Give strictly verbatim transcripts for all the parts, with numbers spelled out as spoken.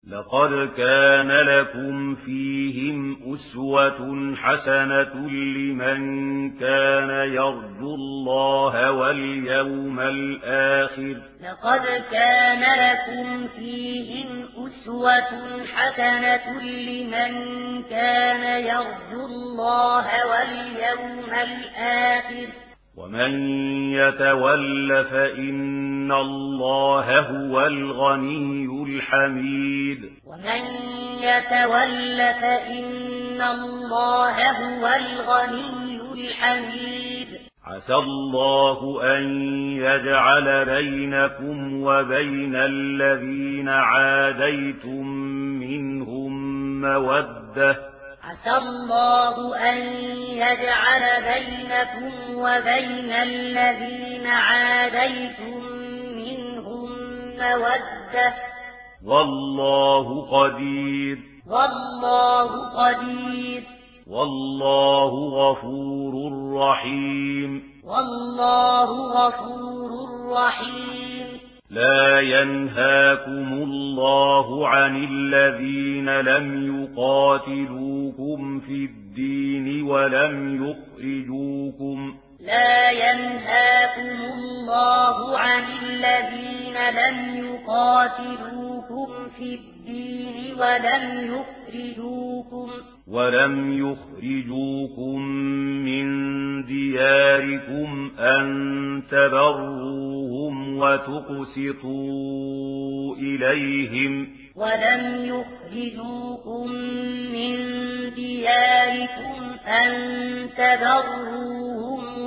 لقد كان لكم فيهم أسوة حسنة لمن كان يرجو الله واليوم الآخر لقد كان لكم فيهم أسوة حسنة لمن كان يرجو الله واليوم الآخر ومن يتول فإن الله هو الغني الحميد ومن يتول فإن الله هو الغني الحميد عسى الله أن يجعل بينكم وبين الذين عاديتم منهم مودة عسى الله أن يجعل بينكم وبين الذين عاديتم منهم مودة والله قدير والله قدير والله غفور رحيم والله غفور رحيم لا ينهاكم الله عن الذين لم يقاتلوكم في الدين ولم يخرجوكم لا ينهاكم الله عن الذين لم يقاتلوكم في الدين ولم يخرجوكم ولم يخرجوكم من دياركم أن تبروهم وتقسطوا إليهم ولم يخرجوكم من دياركم أن تبروهم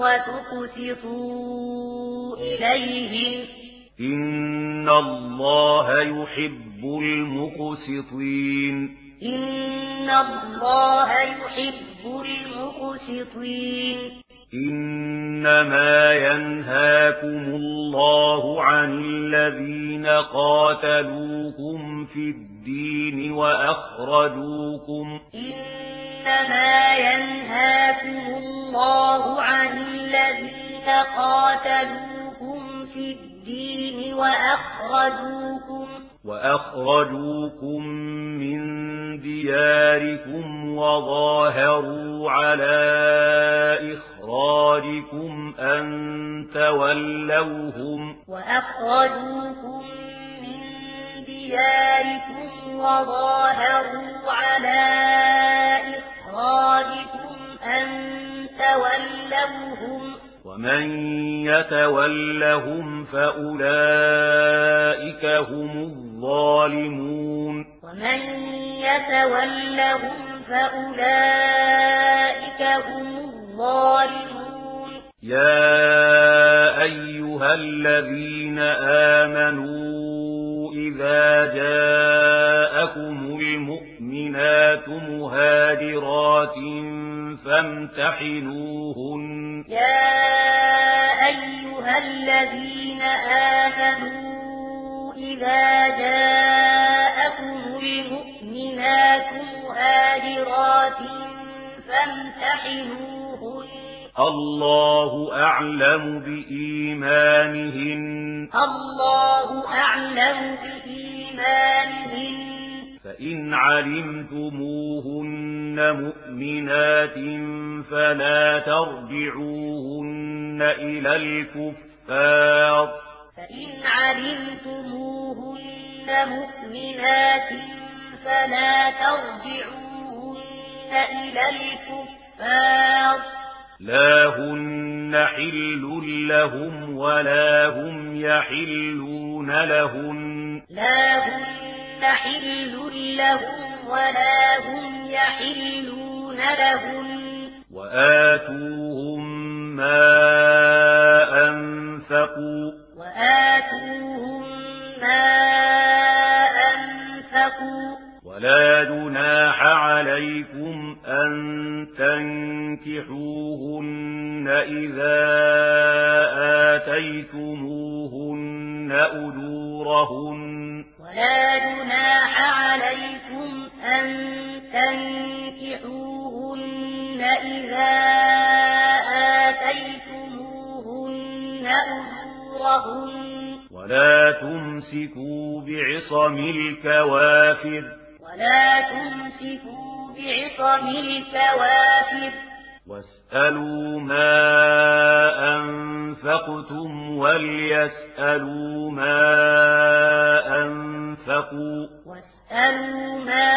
وتقسطوا إليهم إن الله يحب المقسطين إن الله يحب المقسطين إنما ينهاكم الله عن الذين قاتلوكم في الدين وأخرجوكم إنما ينهاكم الله عن الذين قاتلوكم في الدين وأخرجوكم وأخرجوكم من دياركم وظاهروا على إخراجكم أن تولوهم وأخرجوكم من دياركم وظاهروا على إخراجكم أن تولوهم ومن يتولهم فأولئك هم الظالمون ومن يتولهم فأولئك هم الظالمون يا أيها الذين آمنوا إذا جاءكم المؤمنات مهاجرات فامتحنوهن يا أيها الذين آمنوا إذا جاءكم المؤمنات مهاجرات فامتحنوهن الله أعلم بإيمانهن الله أعلم بإيمانهن فإن علمتموهن مؤمنات فلا ترجعوهن إلى الكفار فإن علمتموهن مؤمنات فلا ترجعوهن إلى الكفار لا هن حل لهم ولا هم يحلون لهن لا هن حل لهم ولا هم يحلون لهن وآتوهم ما أنفقوا وآتوهم ما أنفقوا ولا جناح عليكم أن تنكحوهن إذا آتيتموهن أجورهن ولا جناح عليكم أن تنكحوهن إذا آتيتموهن أجورهن ولا تمسكوا بعصا بعصم الكوافر ولا تمسكوا بعصم الكوافر واسألوا ما أنفقتم وليسألوا ما أنفقوا واسألوا ما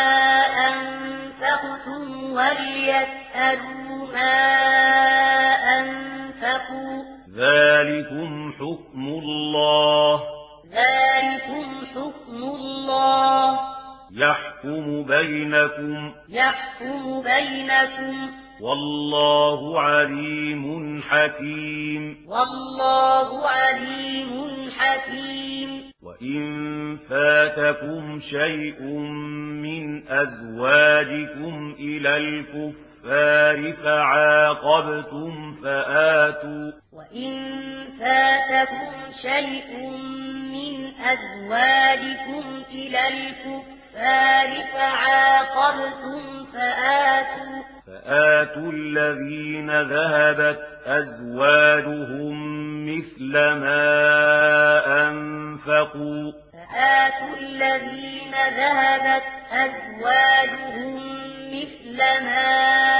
أنفقتم وليسألوا ما أنفقوا ذلكم حكم الله ذلكم حكم الله يحكم بينكم يحكم بينكم والله عليم حكيم والله عليم حكيم وإن فاتكم شيء من أزواجكم إلى الكفار فعاقبتم فآتوا وإن فاتكم شيء من أزواجكم إلى الكفار فعاقبتم فآتوا فآتوا الذين ذهبت أزواجهم مثل ما أنفقوا فآتوا الذين ذهبت أزواجهم مثل ما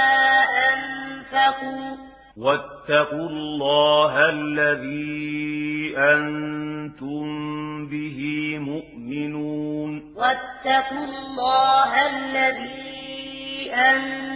أنفقوا واتقوا الله الذي أنتم به مؤمنون واتقوا الله الذي أنتم